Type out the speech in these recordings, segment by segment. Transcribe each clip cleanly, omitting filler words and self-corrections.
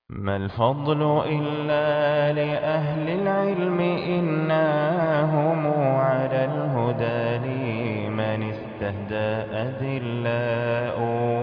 ما الفضل إلا لأهل العلم إنهم على الهدى لمن استهدى أذلاء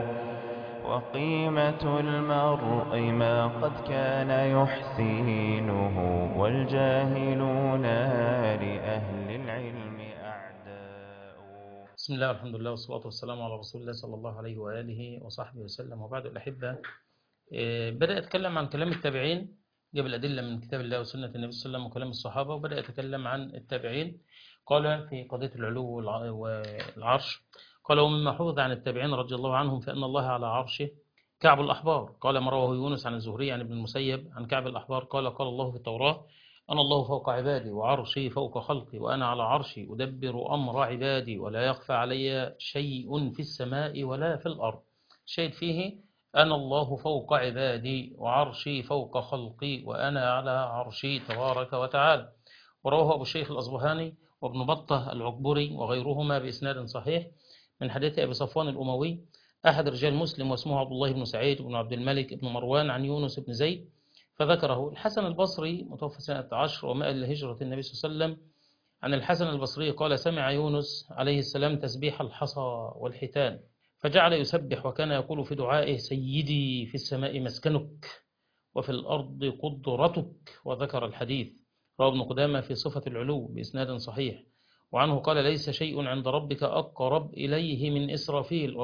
وقيمة المرء ما قد كان يحسنه والجاهلون لأهل العلم أعداء. بسم الله والحمد لله والصلاة والسلام على رسول الله صلى الله عليه وآله وصحبه وسلم، وبعد الأحبة. بدأ يتكلم عن كلام التابعين، جاب الأدلة من كتاب الله وسنة النبي صلى الله عليه وسلم وكلام الصحابة، وبدأ يتكلم عن التابعين. قال في قضية العلو والعرش، قال: ومما حفظ عن التابعين رضي الله عنهم فإن الله على عرشه كعب الأحبار. قال ما رواه يونس عن الزهري عن ابن المسيب عن كعب الأحبار قال: قال الله في التوراة: أنا الله فوق عبادي وعرشي فوق خلقي وأنا على عرشي أدبر أمر عبادي ولا يخفى علي شيء في السماء ولا في الأرض. شيء فيه: أنا الله فوق عبادي وعرشي فوق خلقي وأنا على عرشي تبارك وتعالى. ورواه أبو الشيخ الأصبهاني وابن بطة العكبري وغيرهما بإسناد صحيح من حديث أبي صفوان الأموي أحد رجال مسلم واسمه عبد الله بن سعيد بن عبد الملك بن مروان عن يونس بن زيد فذكره. الحسن البصري متوفى سنة 10 ومائل لهجرة النبي صلى الله عليه وسلم عن الحسن البصري قال: سمع يونس عليه السلام تسبيح الحصى والحيتان فجعل يسبح وكان يقول في دعائه: سيدي في السماء مسكنك وفي الأرض قدرتك. وذكر الحديث. رواه ابن قدامة في صفة العلو بإسناد صحيح. وعنه قال: ليس شيء عند ربك أقرب إليه من إسرافيل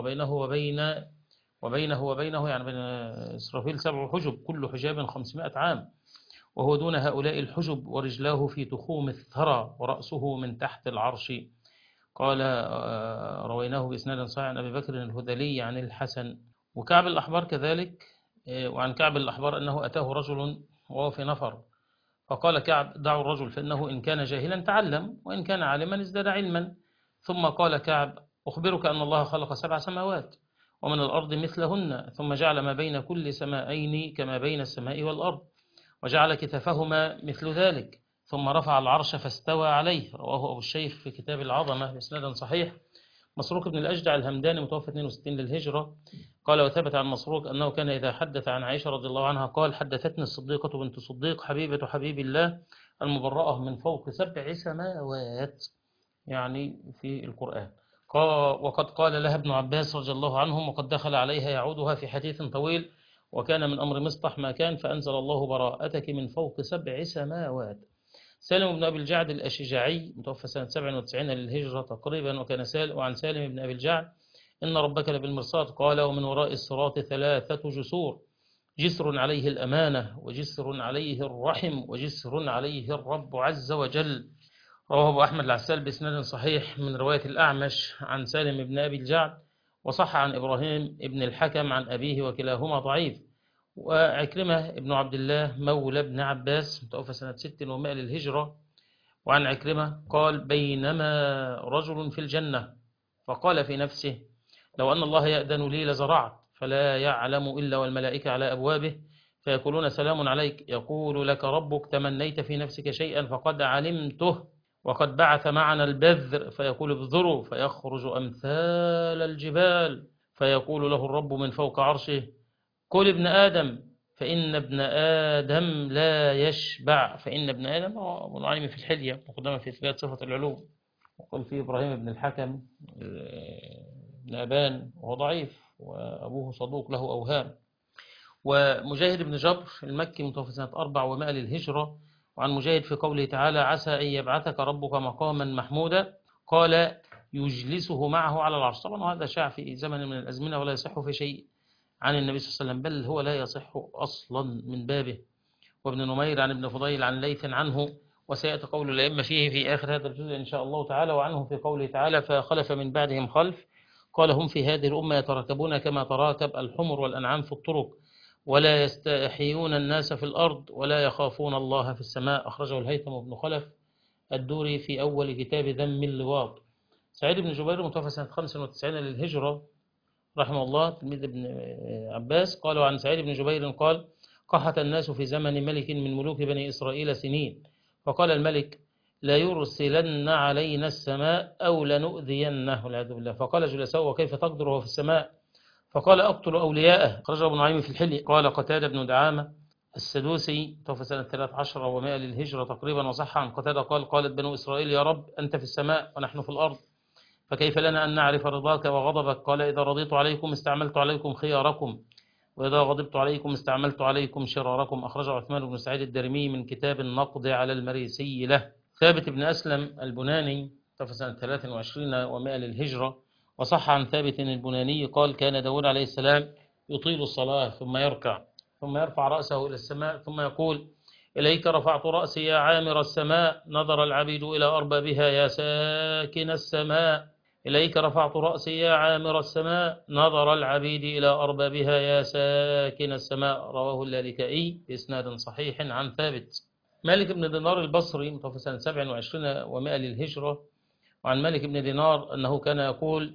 وبينه يعني بين إسرافيل 7 حجب كل حجاب 500 عام، وهو دون هؤلاء الحجب، ورجلاه في تخوم الثرى ورأسه من تحت العرش. قال: رويناه بإسناد صحيح عن أبي بكر الهذلي عن الحسن. وكعب الأحبار كذلك. وعن كعب الأحبار أنه أتاه رجل وهو في نفر فقال كعب: دعوا الرجل فإنه إن كان جاهلا تعلم وإن كان عالما ازداد علما. ثم قال كعب: أخبرك أن الله خلق 7 سماوات ومن الأرض مثلهن ثم جعل ما بين كل سمائين كما بين السماء والأرض وجعل كتفهما مثل ذلك ثم رفع العرش فاستوى عليه. رواه أبو الشيخ في كتاب العظمة بإسناد صحيح. مسروق بن الأجدع الهمداني متوفى 62 للهجرة قال: وثبت عن مسروق أنه كان إذا حدث عن عائشة رضي الله عنها قال: حدثتني الصديقة بنت صديق حبيبة حبيب الله المبرأة من فوق 7 سماوات، يعني في القرآن. وقد قال لها ابن عباس رضي الله عنهم وقد دخل عليها يعودها في حديث طويل وكان من أمر مصطح ما كان فأنزل الله براءتك من فوق 7 سماوات. سالم بن أبي الجعد الأشجعي متوفى سنة 97 للهجرة تقريبا وكان وعن سالم بن أبي الجعد: إن ربك لبالمرصاد. قال: ومن وراء الصراط 3 جسور: جسر عليه الأمانة وجسر عليه الرحم وجسر عليه الرب عز وجل. رواه أبو أحمد العسال بإسناد صحيح من رواية الأعمش عن سالم بن أبي الجعد، وصح عن إبراهيم بن الحكم عن أبيه وكلاهما ضعيف. وعكرمة ابن عبد الله مولى ابن عباس متوفى سنة 6 للهجرة وعن عكرمة قال: بينما رجل في الجنة فقال في نفسه: لو أن الله يأذن لي لزرعت فلا يعلم إلا والملائكة على أبوابه فيقولون: سلام عليك. يقول لك ربك: تمنيت في نفسك شيئا فقد علمته وقد بعث معنا البذر فيقول: ابذروا فيخرج أمثال الجبال فيقول له الرب من فوق عرشه: كل ابن آدم فإن ابن آدم لا يشبع. فإن ابن آدم هو أبو نعيم في الحلية مقدمة في إثبات صفة العلو. وقال فيه إبراهيم بن الحكم بن أبان وهو ضعيف وأبوه صدوق له أوهام. ومجاهد بن جبر المكي متوفى سنة 4 للهجرة وعن مجاهد في قوله تعالى: عسى أن يبعثك ربك مقاما محمودا قال: يجلسه معه على العرش. طبعا هذا شاع في زمن من الأزمنة ولا يصح في شيء عن النبي صلى الله عليه وسلم، بل هو لا يصح أصلا من بابه. وابن نمير عن ابن فضيل عن ليث عنه، وسيأتي قول الأئمة فيه في آخر هذا الجزء إن شاء الله تعالى. وعنه في قوله تعالى: فخلف من بعدهم خلف قال: هم في هذه الأمة يتراكبون كما تراكب الحمر والأنعام في الطرق ولا يستحيون الناس في الأرض ولا يخافون الله في السماء. أخرجه الهيثم بن خلف الدوري في أول كتاب ذم اللواط. سعيد بن جبير متوفى سنة 95 للهجرة رحمه الله تلميذ ابن عباس قال: عن سعيد بن جبير قال: قحط الناس في زمن ملك من ملوك بني إسرائيل سنين فقال الملك: لا يرسلن علينا السماء أو لنؤذينه والعياذ بالله. فقال جلساء: وكيف تقدر وهو في السماء؟ فقال: أقتل أولياءه. أخرجه ابن نعيم في الحلي. قال قتادة بن دعامة: السدوسي توفى سنة 13 و100 للهجرة تقريبا، وصح عن قتادة قال قالت بنو إسرائيل يا رب أنت في السماء ونحن في الأرض، فكيف لنا أن نعرف رضاك وغضبك؟ قال إذا رضيت عليكم استعملت عليكم خياركم، وإذا غضبت عليكم استعملت عليكم شراركم. أخرجه عثمان بن سعيد الدارمي من كتاب النقد على المريسي له. ثابت بن أسلم البناني توفى سنة 23 و100 للهجرة، وصح عن ثابت البناني قال كان داود عليه السلام يطيل الصلاة ثم يركع ثم يرفع رأسه إلى السماء ثم يقول إليك رفعت رأسي يا عامر السماء، نظر العبيد إلى أربابها يا ساكن السماء. إليك رفعت رأسي يا عامر السماء، نظر العبيد إلى أربابها يا ساكن السماء. رواه اللالكائي بإسناد صحيح عن ثابت. مالك بن دينار البصري متوفى سنة 27 و100 للهجرة، وعن مالك بن دينار أنه كان يقول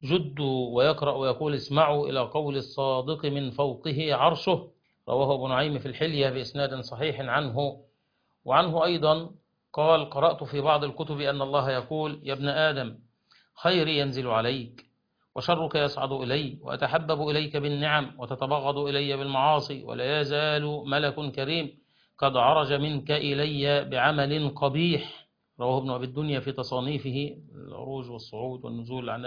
جدوا ويقرأ ويقول اسمعوا إلى قول الصادق من فوقه عرشه. رواه ابو نعيم في الحلية بإسناد صحيح عنه. وعنه أيضا قال قرأت في بعض الكتب أن الله يقول يا ابن آدم خيري ينزل عليك وشرك يصعد إلي، وأتحبب إليك بالنعم وتتبغض إلي بالمعاصي، ولا يزال ملك كريم قد عرج منك إلي بعمل قبيح. رواه ابن أبي الدنيا في تصانيفه العروج والصعود والنزول. عن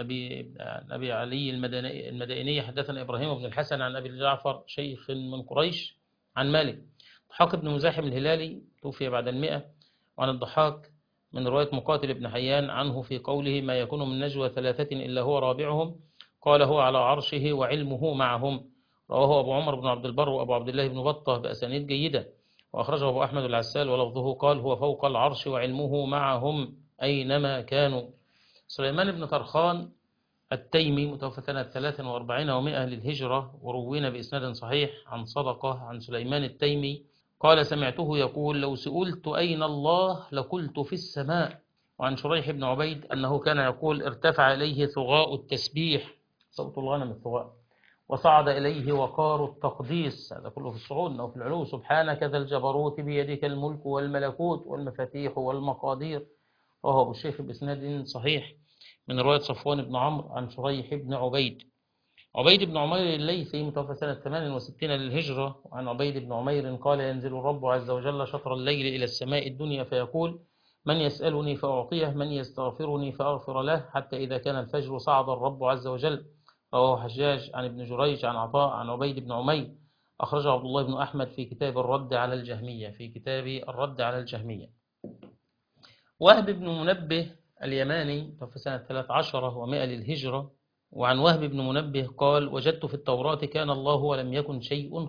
أبي علي المدائني حدثنا إبراهيم بن الحسن عن أبي جعفر شيخ من قريش عن مالك. ضحاك بن مزاحم الهلالي توفي بعد 100. وعن الضحاك من رواية مقاتل بن حيان عنه في قوله ما يكون من نجوى 3 إلا هو رابعهم قال هو على عرشه وعلمه معهم. رواه أبو عمر بن عبد البر وأبو عبد الله بن بطة بأسانيد جيدة، وأخرجه أبو أحمد العسال ولفظه قال هو فوق العرش وعلمه معهم أينما كانوا. سليمان بن طرخان التيمي متوفى سنة 43 و100 للهجرة، وروينا بإسناد صحيح عن صدقة عن سليمان التيمي قال سمعته يقول لو سئلت أين الله لقلت في السماء. وعن شريح بن عبيد أنه كان يقول ارتفع إليه ثغاء التسبيح، صوت الغنم الثغاء، وصعد إليه وقار التقديس، هذا كله في الصعود أو في العلو، سبحانك ذا الجبروت بيدك الملك والملكوت والمفاتيح والمقادير. وهو أبو الشيخ بإسناد صحيح من رواية صفوان بن عمرو عن شريح بن عبيد. عبيد بن عمير الليثي متوفى سنة 68 للهجرة. وعن عبيد بن عمير قال ينزل الرب عز وجل شطر الليل إلى السماء الدنيا فيقول من يسألني فأعطيه، من يستغفرني فأغفر له، حتى إذا كان الفجر صعد الرب عز وجل. رواه حجاج عن ابن جريج عن عطاء عن عبيد بن عمير. أخرجه عبد الله بن أحمد في كتاب الرد على الجهمية. وهب بن منبه اليماني توفى سنة 13 و100 للهجرة. وعن وهب بن منبه قال وجدت في التوراة كان الله ولم يكن شيء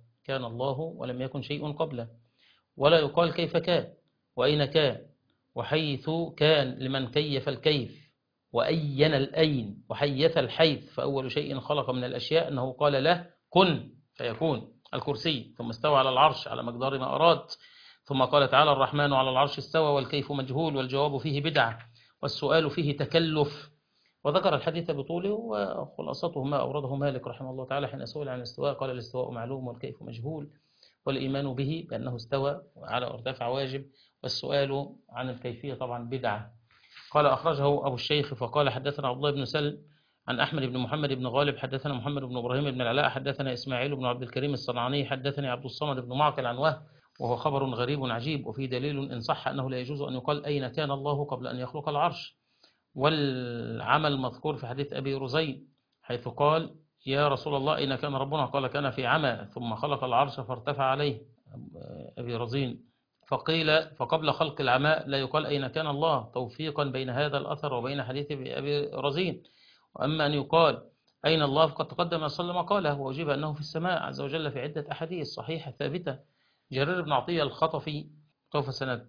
قبله، ولا يقال كيف كان وأين كان وحيث كان لمن كيف الكيف وأين الأين وحيث الحيث. فأول شيء خلق من الأشياء أنه قال له كن فيكون، الكرسي، ثم استوى على العرش على مقدار ما أراد، ثم قال تعالى الرحمن على العرش استوى والكيف مجهول والجواب فيه بدعة والسؤال فيه تكلف. وذكر الحديث بطوله، وخلاصته ما أورده مالك رحمه الله تعالى حين سئل عن الاستواء قال الاستواء معلوم والكيف مجهول، والإيمان به بأنه استوى على ارتفع واجب، والسؤال عن الكيفية طبعا بدعة. قال أخرجه أبو الشيخ فقال حدثنا عبد الله بن سلم عن أحمد بن محمد بن غالب حدثنا محمد بن إبراهيم بن العلاء حدثنا إسماعيل بن عبد الكريم الصنعاني حدثني عبد الصمد بن معقل عن وهب، وهو خبر غريب عجيب، وفيه دليل إن صح أنه لا يجوز أن يقال أين كان الله قبل أن يخلق العرش. والعمل مذكور في حديث أبي رزين حيث قال يا رسول الله أين كان ربنا؟ قال كان في عمى ثم خلق العرش فارتفع عليه، أبي رزين. فقيل فقبل خلق العمى لا يقال أين كان الله، توفيقا بين هذا الأثر وبين حديث أبي رزين. وأما أن يقال أين الله فقد تقدم صلى الله عليه وسلم قاله، وأجيب أنه في السماء عز وجل في عدة أحاديث صحيحة ثابتة. جرير بن عطية الخطفي توفى سنة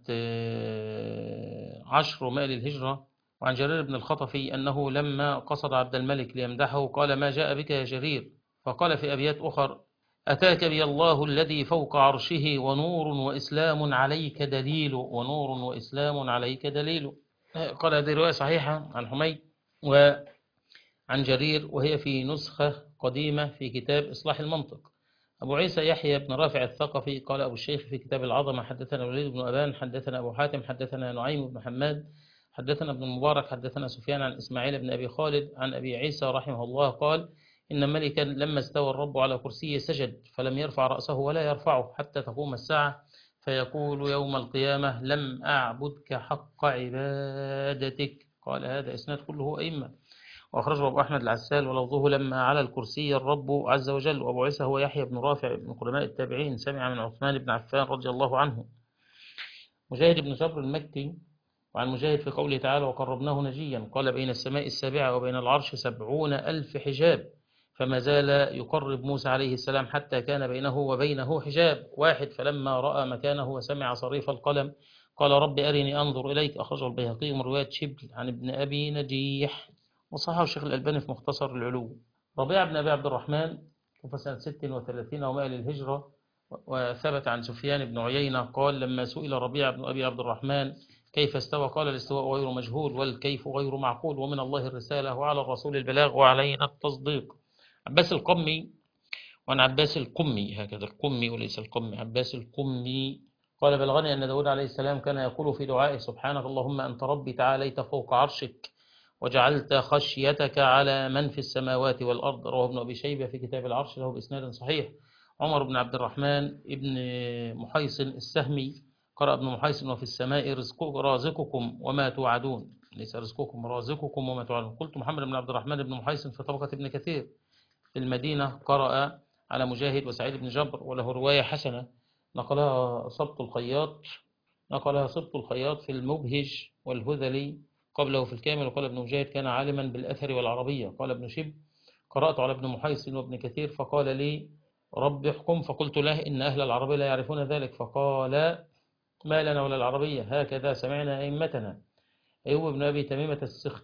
10 و100 للهجرة. وعن جرير بن الخطفي أنه لما قصد عبد الملك ليمدحه قال ما جاء بك يا جرير؟ فقال في أبيات أخر أتاك بي الله الذي فوق عرشه ونور وإسلام عليك دليل. قال هذه رواية صحيحة عن حميد وعن جرير، وهي في نسخة قديمة في كتاب إصلاح المنطق. أبو عيسى يحيى بن رافع الثقفي قال أبو الشيخ في كتاب العظمة حدثنا الوليد بن أبان حدثنا أبو حاتم حدثنا نعيم بن حماد حدثنا ابن المبارك حدثنا سفيان عن إسماعيل بن أبي خالد عن أبي عيسى رحمه الله قال إن ملكا لما استوى الرب على كرسيه سجد فلم يرفع رأسه ولا يرفعه حتى تقوم الساعة، فيقول يوم القيامة لم أعبدك حق عبادتك. قال هذا إسناد كله أئمة. وأخرجه أبو أحمد العسال ولفظه لما على الكرسي الرب عز وجل. وأبو عيسى هو يحيى بن رافع بن قدماء التابعين، سمع من عثمان بن عفان رضي الله عنه. مجاهد بن جبر المكي وعن مجاهد في قوله تعالى وقربناه نجيا قال بين السماء السابعة وبين العرش 70,000 حجاب، فما زال يقرب موسى عليه السلام حتى كان بينه وبينه حجاب واحد، فلما رأى مكانه وسمع صريف القلم قال رب أرني أنظر إليك. أخرجه البيهقي من رواية شبل عن ابن أبي نجيح، وصححه الشيخ الألباني في مختصر العلو. ربيع بن أبي عبد الرحمن توفي سنة 36 و100 للهجرة، وثبت عن سفيان بن عيينة قال لما سئل ربيع بن أبي عبد الرحمن كيف استوى قال الاستواء غير مجهول والكيف غير معقول، ومن الله الرسالة وعلى الرسول البلاغ وعلينا التصديق. عباس القمي، وعن عباس القمي هكذا القمي وليس القمي، عباس القمي قال بلغني أن داود عليه السلام كان يقول في دعائه سبحانك اللهم أنت ربي تعاليت فوق عرشك وجعلت خشيتك على من في السماوات والأرض. رواه ابن أبي شيبة في كتاب العرش له بإسناد صحيح. عمر بن عبد الرحمن ابن محيصن السهمي قرأ ابن محيصن وفي السماء رازقكم وما توعدون، ليس رزقكم رازقكم وما توعدون. قلت محمد بن عبد الرحمن بن محيصن في طبقة ابن كثير. في المدينة قرأ على مجاهد وسعيد بن جبر وله رواية حسنة نقلها سبط الخياط في المبهج والهذلي قبله في الكامل. وقال ابن مجاهد كان عالما بالأثر والعربية. قال ابن شب قرأت على ابن محيصن وابن كثير فقال لي رب احكم، فقلت له إن أهل العربية لا يعرفون ذلك، فقال ما لنا ولا العربية هكذا سمعنا أئمتنا. أيوب بن أبي تميمة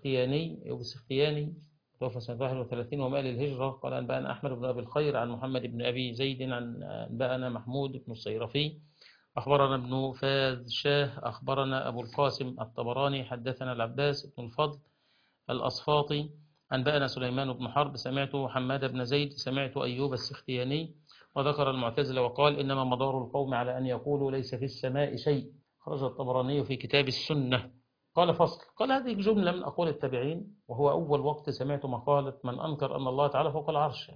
السختياني توفى سنة 31 و100 للهجرة قال أنبأنا أحمد بن أبي الخير عن محمد بن أبي زيد عن أنبأنا محمود بن الصيرفي أخبرنا ابن فاذشاه أخبرنا أبو القاسم الطبراني حدثنا العباس بن الفضل الأصفاطي أنبأنا سليمان بن حرب سمعت حماد بن زيد سمعت أيوب السختياني. وذكر المعتزلة وقال إنما مدار القوم على أن يقولوا ليس في السماء شيء. خرج الطبراني في كتاب السنة. قال فصل، قال هذه جملة من أقوال التابعين، وهو أول وقت سمعت مقالة من أنكر أن الله تعالى فوق العرش.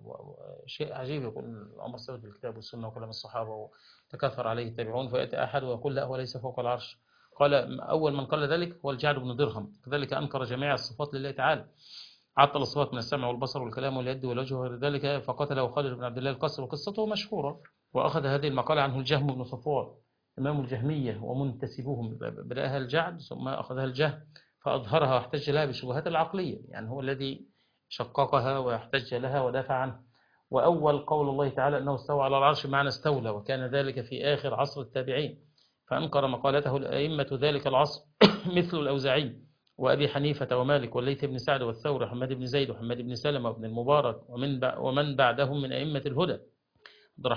شيء عجيب يقول الأمر ثابت بالكتاب والسنة وكلام الصحابة وتكاثر عليه التابعون، فيأتي أحد ويقول لا هو ليس فوق العرش. قال أول من قال ذلك هو الجعد بن درهم، كذلك أنكر جميع الصفات لله تعالى، عطل الصفات من السمع والبصر والكلام واليد والوجه وغير ذلك، فقتله خالد بن عبد الله القصري وقصته مشهورة. وأخذ هذه المقالة عنه الجهم بن صفوان إمام الجهمية ومنتسبوهم، بدأها الجعد ثم أخذها الجهم فأظهرها واحتج لها بالشبهات العقلية، يعني هو الذي شققها واحتج لها ودافع عنها. وأول قول الله تعالى أنه استوى على العرش معنى استولى، وكان ذلك في آخر عصر التابعين، فأنكر مقالته الأئمة ذلك العصر مثل الأوزاعي وأبي حنيفة ومالك والليث بن سعد والثوري وحماد بن زيد وحماد بن سلمة وابن المبارك ومن بعدهم من أئمة الهدى. عبد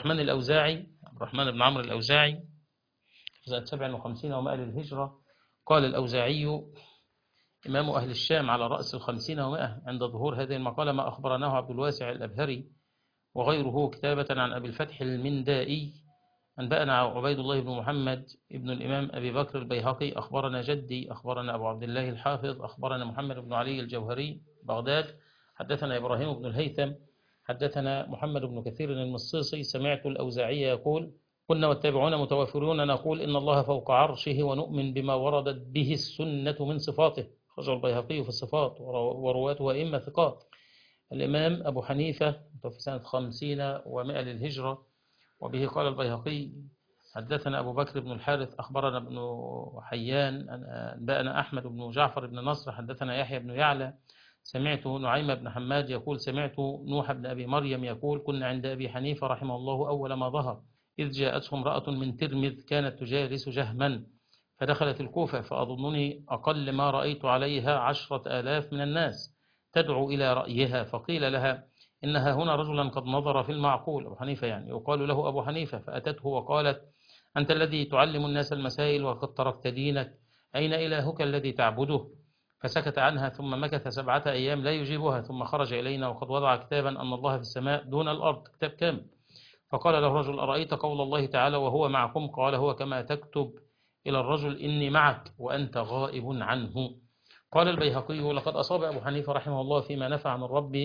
الرحمن بن عمرو الأوزاعي سنة 57 و100 للهجرة. قال الأوزاعي إمام أهل الشام على رأس 50 و100 عند ظهور هذه المقالة ما أخبرناه عبد الواسع الأبهري وغيره كتابة عن أبي الفتح المندائي أنبأنا عبيد الله بن محمد ابن الإمام أبي بكر البيهقي أخبرنا جدي أخبرنا أبو عبد الله الحافظ أخبرنا محمد بن علي الجوهري بغداد حدثنا إبراهيم بن الهيثم حدثنا محمد بن كثير المصيصي سمعت الأوزاعي يقول كنا والتابعون متوافرون نقول إن الله فوق عرشه ونؤمن بما وردت به السنة من صفاته. خرج البيهقي في الصفات ورواته أئمة ثقات. الإمام أبو حنيفة في سنة 50 و100 للهجرة، وبه قال البيهقي حدثنا أبو بكر بن الحارث أخبرنا ابن حيان أنبأنا أحمد بن جعفر بن نصر حدثنا يحيى بن يعلى سمعت نعيم بن حماد يقول سمعت نوح بن أبي مريم يقول كنا عند أبي حنيفة رحمه الله أول ما ظهر إذ جاءته امرأة من ترمذ كانت تجالس جهما فدخلت الكوفة، فأظنني أقل ما رأيت عليها 10,000 من الناس تدعو إلى رأيها، فقيل لها إنها هنا رجلا قد نظر في المعقول، أبو حنيفة يعني يقال له أبو حنيفة، فأتته وقالت أنت الذي تعلم الناس المسائل وقد تركت دينك، أين إلهك الذي تعبده؟ فسكت عنها ثم مكث 7 أيام لا يجيبها، ثم خرج إلينا وقد وضع كتابا أن الله في السماء دون الأرض، كتاب كامل. فقال له رجل أرأيت قول الله تعالى وهو معكم؟ قال هو كما تكتب إلى الرجل إني معك وأنت غائب عنه. قال البيهقي لقد أصاب أبو حنيفة رحمه الله فيما نفع عن الرب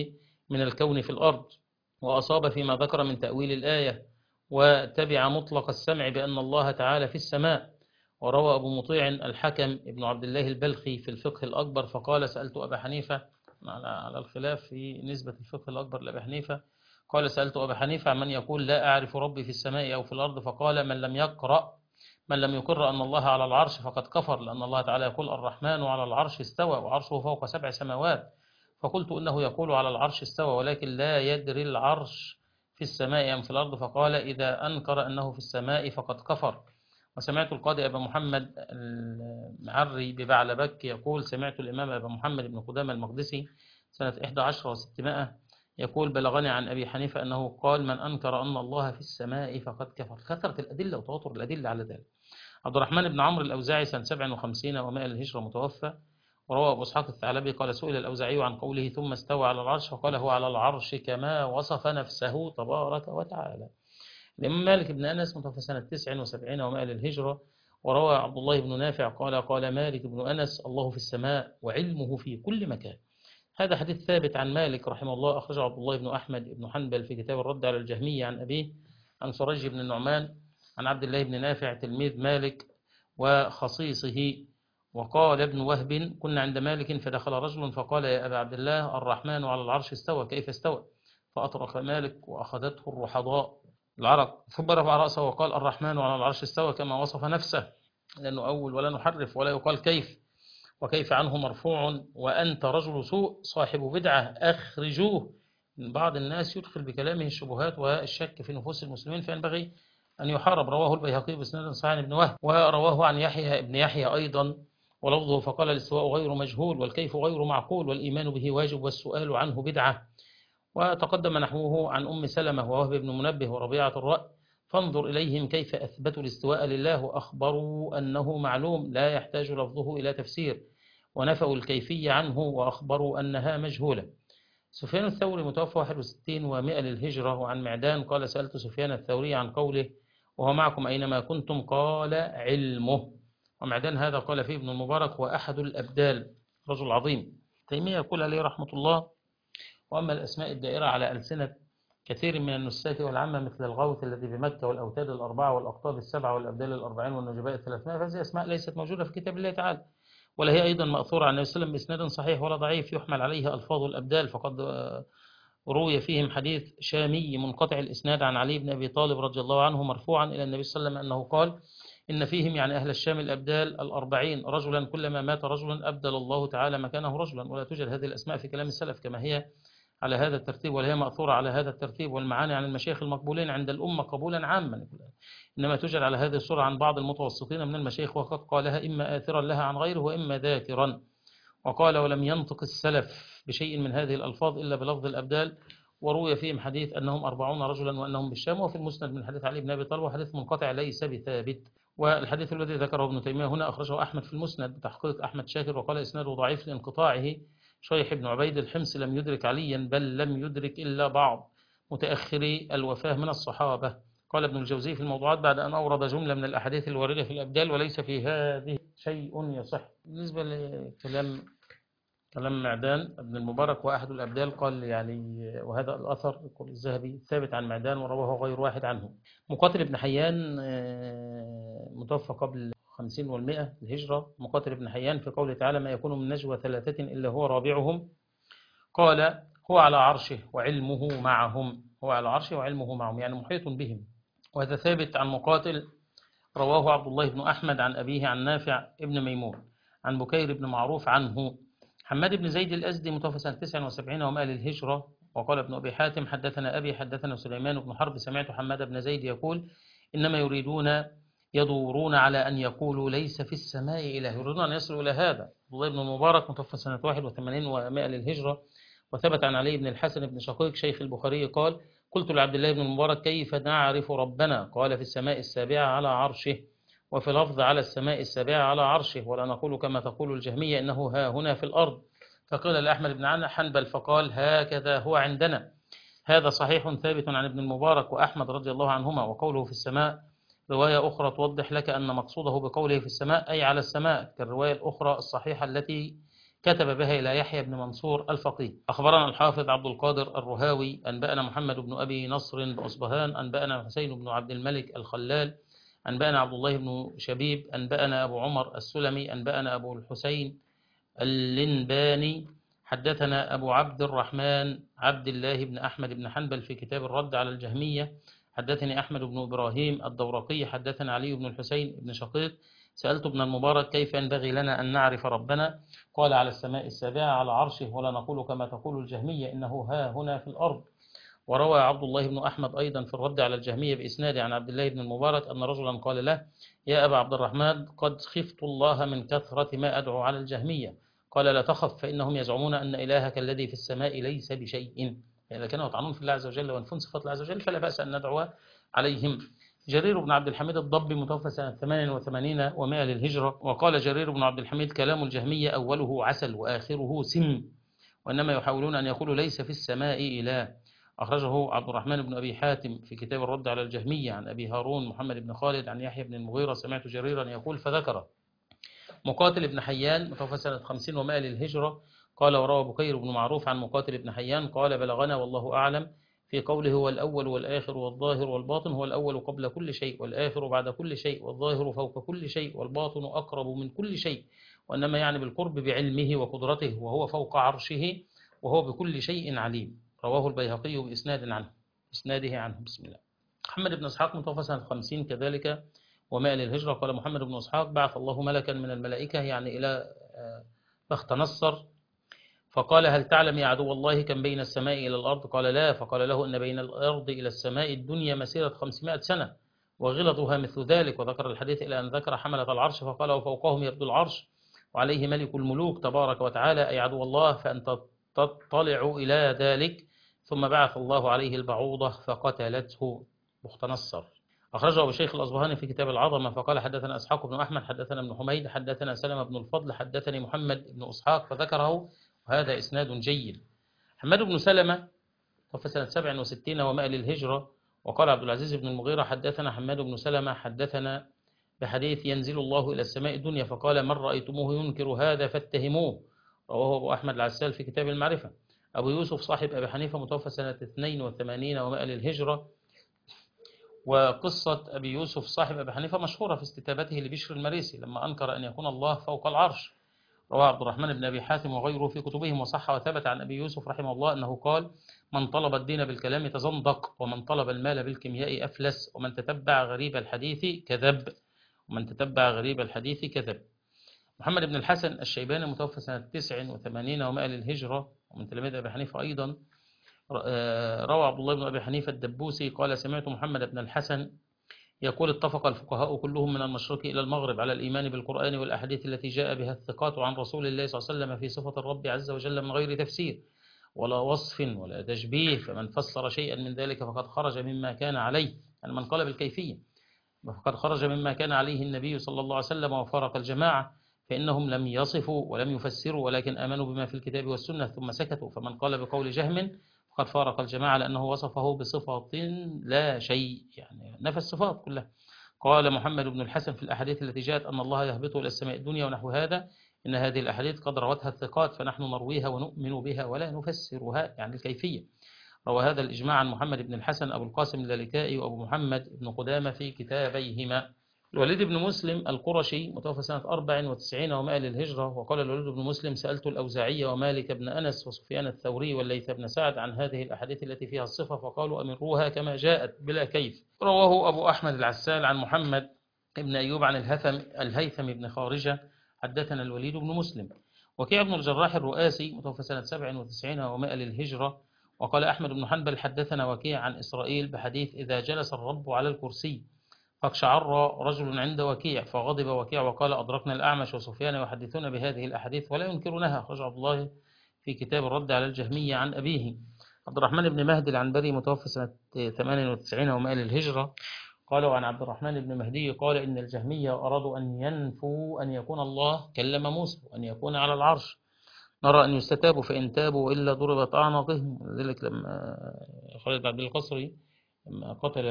من الكون في الأرض، وأصاب فيما ذكر من تأويل الآية، وتبع مطلق السمع بأن الله تعالى في السماء. وروى أبو مطيع الحكم ابن عبد الله البلخي في الفقه الأكبر فقال: سألت أبا حنيفة، على الخلاف في نسبة الفقه الأكبر لأبي حنيفة، قال: سألت أبا حنيفة عن من يقول لا أعرف ربي في السماء أو في الأرض، فقال: من لم يقر أن الله على العرش فقد كفر، لأن الله تعالى يقول: الرحمن على العرش استوى وعرشه فوق 7 سماوات. فقلت إنه يقول على العرش استوى ولكن لا يدري العرش في السماء أم في الأرض، فقال: إذا أنكر أنه في السماء فقد كفر. وسمعت القاضي أبا محمد المعري ببعلبك يقول: سمعت الإمام أبا محمد بن قدامة المقدسي سنة 11 و600 يقول: بلغني عن أبي حنيفة أنه قال: من أنكر أن الله في السماء فقد كفر. كثرة الأدلة وتواتر الأدلة على ذلك. عبد الرحمن بن عمرو الأوزاعي سنة 57 و100 للهجرة متوفى. وروى أبو إسحاق الثعلبي قال: سئل الأوزاعي عن قوله ثم استوى على العرش فقال: هو على العرش كما وصف نفسه تبارك وتعالى. الإمام مالك بن أنس متوفى سنة 79 و100 للهجرة. وروى عبد الله بن نافع قال: قال مالك بن أنس: الله في السماء وعلمه في كل مكان. هذا حديث ثابت عن مالك رحمه الله، أخرجه عبد الله بن أحمد بن حنبل في كتاب الرد على الجهمية عن أبيه عن سرج بن النعمان عن عبد الله بن نافع تلميذ مالك وخصيصه. وقال ابن وهب: كنا عند مالك فدخل رجل فقال: يا أبا عبد الله، الرحمن على العرش استوى، كيف استوى؟ فأطرق مالك وأخذته الرحضاء العرق، ثم رفع رأسه وقال: الرحمن على العرش استوى كما وصف نفسه، لا نؤول ولا نحرف ولا يقال كيف، وكيف عنه مرفوع، وأنت رجل سوء صاحب بدعة أخرجوه. بعض الناس يدخل بكلامه الشبهات والشك في نفوس المسلمين، فينبغي أن يحارب. رواه البيهقي بإسناد صحيح عن ابن وهب، ورواه عن يحيى ابن يحيى أيضا ولفظه فقال: الاستواء غير مجهول والكيف غير معقول والإيمان به واجب والسؤال عنه بدعة. وتقدم نحوه عن أم سلمة ووهب بن منبه وربيعة الرأي: فانظر إليهم كيف أثبتوا الاستواء لله وأخبروا أنه معلوم لا يحتاج لفظه إلى تفسير، ونفوا الكيفية عنه وأخبروا أنها مجهولة. سفيان الثوري متوفى 61 و100 للهجرة. وعن معدان قال: سألت سفيان الثوري عن قوله وهو معكم أينما كنتم قال: علمه. ومعدان هذا قال فيه ابن المبارك: وأحد الأبدال، رجل عظيم. تيمية يقول عليه رحمة الله: وأما الأسماء الدائرة على ألسنة كثير من النساك والعامة مثل الغوث الذي بمكة والأوتاد الأربعة والأقطاب السبعة والأبدال الأربعين والنجباء 300، فهذه أسماء ليست موجودة في كتاب الله تعالى، ولا هي أيضا مأثورة عن النبي صلى الله عليه وسلم بإسناد صحيح ولا ضعيف يحمل عليه ألفاظ الأبدال. فقد روي فيهم حديث شامي منقطع الإسناد عن علي بن أبي طالب رضي الله عنه مرفوعا إلى النبي صلى الله عليه وسلم أنه قال: إن فيهم، يعني أهل الشام، الأبدال 40 رجلا كلما مات رجلا أبدل الله تعالى مكانه رجلا. ولا توجد هذه الأسماء في كلام السلف كما هي على هذا الترتيب، ولا هي مأثورة على هذا الترتيب. والمعاني عن المشايخ المقبولين عند الأمة قبولا عاما، إنما توجد على هذه الصورة عن بعض المتوسطين من المشايخ، وقد قالها إما آثرا لها عن غيره وإما ذاكرا. وقال: ولم ينطق السلف بشيء من هذه الألفاظ إلا بلفظ الأبدال. وروي فيهم حديث أنهم 40 رجلا وأنهم بالشام، وفي المسند من حديث علي بن أبي طالب، وحديث منقطع ليس بثابت. والحديث الذي ذكره ابن تيمية هنا أخرجه أحمد في المسند بتحقيق أحمد شاكر، وقال إسناده ضعيف لانقطاعه. شيخ بن عبيد الحمص لم يدرك عليا، بل لم يدرك إلا بعض متأخري الوفاة من الصحابة. قال ابن الجوزي في الموضوعات بعد أن أورد جملة من الأحاديث الواردة في الأبدال: وليس في هذه شيء يصح. بالنسبة كلام معدان ابن المبارك وأحد الأبدال، قال يعني، وهذا الأثر يقول الذهبي ثابت عن معدان ورواه غير واحد عنه. مقاتل بن حيان متوفى قبل 50 و100 الهجرة. مقاتل بن حيان في قوله تعالى: ما يكون من نجوى 3 إلا هو رابعهم، قال: هو على عرشه وعلمه معهم. هو على عرشه وعلمه معهم، يعني محيط بهم. وهذا ثابت عن مقاتل، رواه عبد الله بن أحمد عن أبيه عن نافع ابن ميمون عن بكير بن معروف عنه. حماد بن زيد الأزدي متوفى سنة 79 و100 للهجرة. وقال ابن أبي حاتم: حدثنا أبي حدثنا سليمان بن حرب سمعت حماد بن زيد يقول: إنما يدورون على أن يقولوا ليس في السماء إله، يريدون أن يصلوا إلى هذا. عبد الله بن المبارك متوفى سنة 81 و100 للهجرة. وثبت عن علي بن الحسن بن شقيق شيخ البخاري قال: قلت لعبد الله بن المبارك: كيف نعرف ربنا؟ قال: في السماء السابعة على عرشه، وفي لفظ على السماء السابعة على عرشه، ولا نقول كما تقول الجهمية إنه ها هنا في الأرض. فقيل لأحمد بن حنبل فقال: هكذا هو عندنا. هذا صحيح ثابت عن ابن المبارك وأحمد رضي الله عنهما. وقوله في السماء رواية أخرى توضح لك أن مقصوده بقوله في السماء أي على السماء، كالرواية الأخرى الصحيحة التي كتب بها إلى يحيى بن منصور الفقيه. أخبرنا الحافظ عبد القادر الرهاوي أنبأنا محمد بن أبي نصر بأصبهان أنبأنا حسين بن عبد الملك الخلال أنبأنا عبد الله بن شبيب أنبأنا أبو عمر السلمي أنبأنا أبو الحسين اللنباني حدثنا أبو عبد الرحمن عبد الله بن أحمد بن حنبل في كتاب الرد على الجهمية حدثني أحمد بن إبراهيم الدورقي حدثنا علي بن الحسين بن شقيق سألت ابن المبارك كيف ينبغي لنا أن نعرف ربنا؟ قال على السماء السابعة على عرشه ولا نقول كما تقول الجهمية إنه ها هنا في الأرض. وروى عبد الله بن أحمد أيضا في الرد على الجهمية بإسناد عن عبد الله بن المبارك أن رجلا قال له يا أبا عبد الرحمن قد خفت الله من كثرة ما أدعو على الجهمية. قال لا تخف فإنهم يزعمون أن إلهك الذي في السماء ليس بشيء. إذا كانوا يطعنون في الله عز وجل وينفون صفات الله عز وجل فلا بأس أن ندعو عليهم. جرير بن عبد الحميد الضبي متوفى سنة 88 و100 للهجرة وقال جرير بن عبد الحميد كلام الجهمية أوله عسل وآخره سم وإنما يحاولون أن يقولوا ليس في السماء إله. أخرجه عبد الرحمن بن أبي حاتم في كتاب الرد على الجهمية عن أبي هارون محمد بن خالد عن يحيى بن المغيرة سمعت جريرا يقول فذكر. مقاتل بن حيان متوفى سنة 50 و100 للهجرة قال وروى بكير بن معروف عن مقاتل بن حيان قال بلغنا والله أعلم في قوله هو الأول والآخر والظاهر والباطن هو الأول قبل كل شيء والآخر بعد كل شيء والظاهر فوق كل شيء والباطن أقرب من كل شيء وإنما يعني بالقرب بعلمه وقدرته وهو فوق عرشه وهو بكل شيء عليم. رواه البيهقي بإسناده عنه. بسم الله. محمد بن إسحاق متوفى سنة 50 كذلك ومائل الهجرة قال محمد بن إسحاق بعث الله ملكا من الملائكة يعني إلى بخت نصر فقال هل تعلم يا عدو الله كم بين السماء إلى الأرض؟ قال لا. فقال له إن بين الأرض إلى السماء الدنيا مسيرة 500 سنة وغلظها مثل ذلك وذكر الحديث إلى أن ذكر حملة العرش فقال وفوقهم يبدو العرش وعليه ملك الملوك تبارك وتعالى أي عدو الله فأنت تطلع إلى ذلك ثم بعث الله عليه البعوضة فقتلته بخت نصر. أخرجه أبو الشيخ الأصبهاني في كتاب العظمة فقال حدثنا إسحاق بن أحمد حدثنا ابن حميد حدثنا سلمة بن الفضل حدثني محمد بن إسحاق فذكره وهذا إسناد جيد. حماد بن سلمة توفى سنة 67 و100 للهجرة وقال عبد العزيز بن المغيرة حدثنا حماد بن سلمة حدثنا بحديث ينزل الله إلى السماء الدنيا فقال من رأيتموه ينكر هذا فاتهموه. رواه أبو أحمد العسال في كتاب المعرفة. أبو يوسف صاحب أبي حنيفة متوفى سنة 82 و100 للهجرة وقصة أبي يوسف صاحب أبي حنيفة مشهورة في استتابته لبشر المريسي لما أنكر أن يكون الله فوق العرش. رواه عبد الرحمن بن أبي حاتم وغيره في كتبهم وصح وثبت عن أبي يوسف رحمه الله أنه قال من طلب الدين بالكلام تزندق ومن طلب المال بالكيمياء أفلس ومن تتبع غريب الحديث كذب. محمد بن الحسن الشيباني متوفى سنة 89 و100 للهجرة ومن تلاميذ أبي حنيفة أيضا. روى عبد الله بن أبي حنيفة الدبوسي قال سمعت محمد بن الحسن يقول اتفق الفقهاء كلهم من المشرق إلى المغرب على الإيمان بالقرآن والأحاديث التي جاء بها الثقات عن رسول الله صلى الله عليه وسلم في صفة الرب عز وجل من غير تفسير ولا وصف ولا تشبيه فمن فسر شيئا من ذلك فقد خرج مما كان عليه يعني من قال بالكيفية فقد خرج مما كان عليه النبي صلى الله عليه وسلم وفارق الجماعة فإنهم لم يصفوا ولم يفسروا ولكن آمنوا بما في الكتاب والسنة ثم سكتوا فمن قال بقول جهم فقد فارق الجماعة لأنه وصفه بصفة لا شيء يعني نفى الصفات كلها. قال محمد بن الحسن في الأحاديث التي جاءت أن الله يهبط إلى السماء الدنيا ونحو هذا إن هذه الأحاديث قد روتها الثقات فنحن نرويها ونؤمن بها ولا نفسرها يعني الكيفية. روى هذا الإجماع عن محمد بن الحسن أبو القاسم اللالكائي وأبو محمد بن قدامة في كتابيهما. الوليد بن مسلم القرشي متوفى سنة 94 و100 للهجرة وقال الوليد بن مسلم سألت الأوزاعي ومالك بن أنس وسفيان الثوري والليث بن سعد عن هذه الأحاديث التي فيها الصفة فقالوا أمروها كما جاءت بلا كيف. رواه أبو أحمد العسال عن محمد بن أيوب عن الهيثم بن خارجة حدثنا الوليد بن مسلم. وكيع بن الجراح الرؤاسي متوفى سنة 97 و100 للهجرة وقال أحمد بن حنبل حدثنا وكيع عن إسرائيل بحديث إذا جلس الرب على الكرسي فاقشعر رجل عند وكيع فغضب وكيع وقال أدركنا الأعمش وسفيان يحدثون بهذه الأحاديث ولا ينكرونها. أخرج عبد الله في كتاب الرد على الجهمية عن أبيه. عبد الرحمن بن مهدي العنبري متوفى سنة 98 و100 للهجرة قال عن عبد الرحمن بن مهدي قال إن الجهمية أرادوا أن ينفوا أن يكون الله كلم موسى وأن يكون على العرش نرى أن يستتابوا فإن تابوا وإلا ضربت أعناقهم. لذلك لما خالد بن عبد القصري لما قتل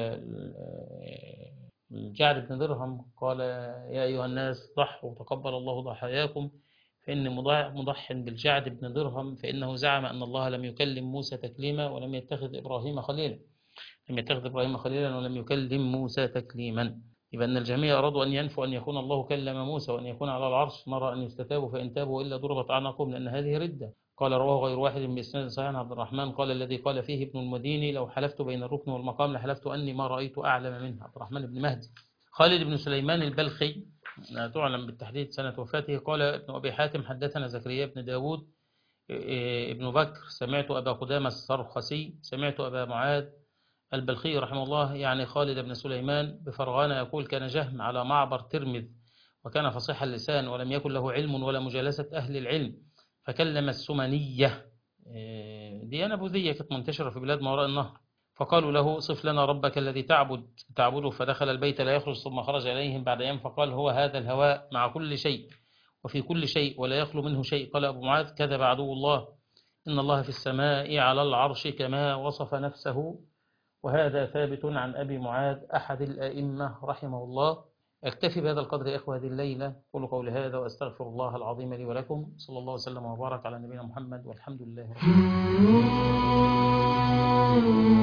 الجعد بن درهم قال يا أيها الناس ضحوا وتقبل الله ضحاياكم فإن مضح بالجعد بن درهم فإنه زعم أن الله لم يكلم موسى تكليما ولم يتخذ إبراهيم خليلا، لم يتخذ إبراهيم خليلا ولم يكلم موسى تكليما. يبقى أن الجميع أرادوا أن ينفوا أن يكون الله كلم موسى وأن يكون على العرش، نرى أن يستتابوا فإن تابوا إلا ضربت أعناقهم، لأن هذه ردة. قال رواه غير واحد بإسناد صحيح عن عبد الرحمن قال الذي قال فيه ابن المديني لو حلفت بين الركن والمقام لحلفت أني ما رأيت أعلم منه، عبد الرحمن بن مهدي. خالد بن سليمان البلخي تعلم بالتحديد سنة وفاته، قال ابن أبي حاتم حدثنا زكريا بن داود ابن بكر سمعت أبا قدامة السرخسي سمعت أبا معاذ البلخي رحمه الله يعني خالد بن سليمان بفرغان يقول كان جهم على معبر ترمذ وكان فصيح اللسان ولم يكن له علم ولا مجالسة أهل العلم، فكلم السمنية، ديانة بوذية كانت منتشرة في بلاد ما وراء النهر، فقالوا له صف لنا ربك الذي تعبده، فدخل البيت لا يخرج ثم خرج إليهم بعد أيام فقال هو هذا الهواء مع كل شيء وفي كل شيء ولا يخلو منه شيء. قال أبو معاذ كذب عدو الله، إن الله في السماء على العرش كما وصف نفسه. وهذا ثابت عن أبي معاذ أحد الأئمة رحمه الله. أكتفي بهذا القدر يا إخوة هذه الليلة، قولوا قولي هذا وأستغفر الله العظيم لي ولكم، صلى الله وسلم وبارك على نبينا محمد والحمد لله رب العالمين.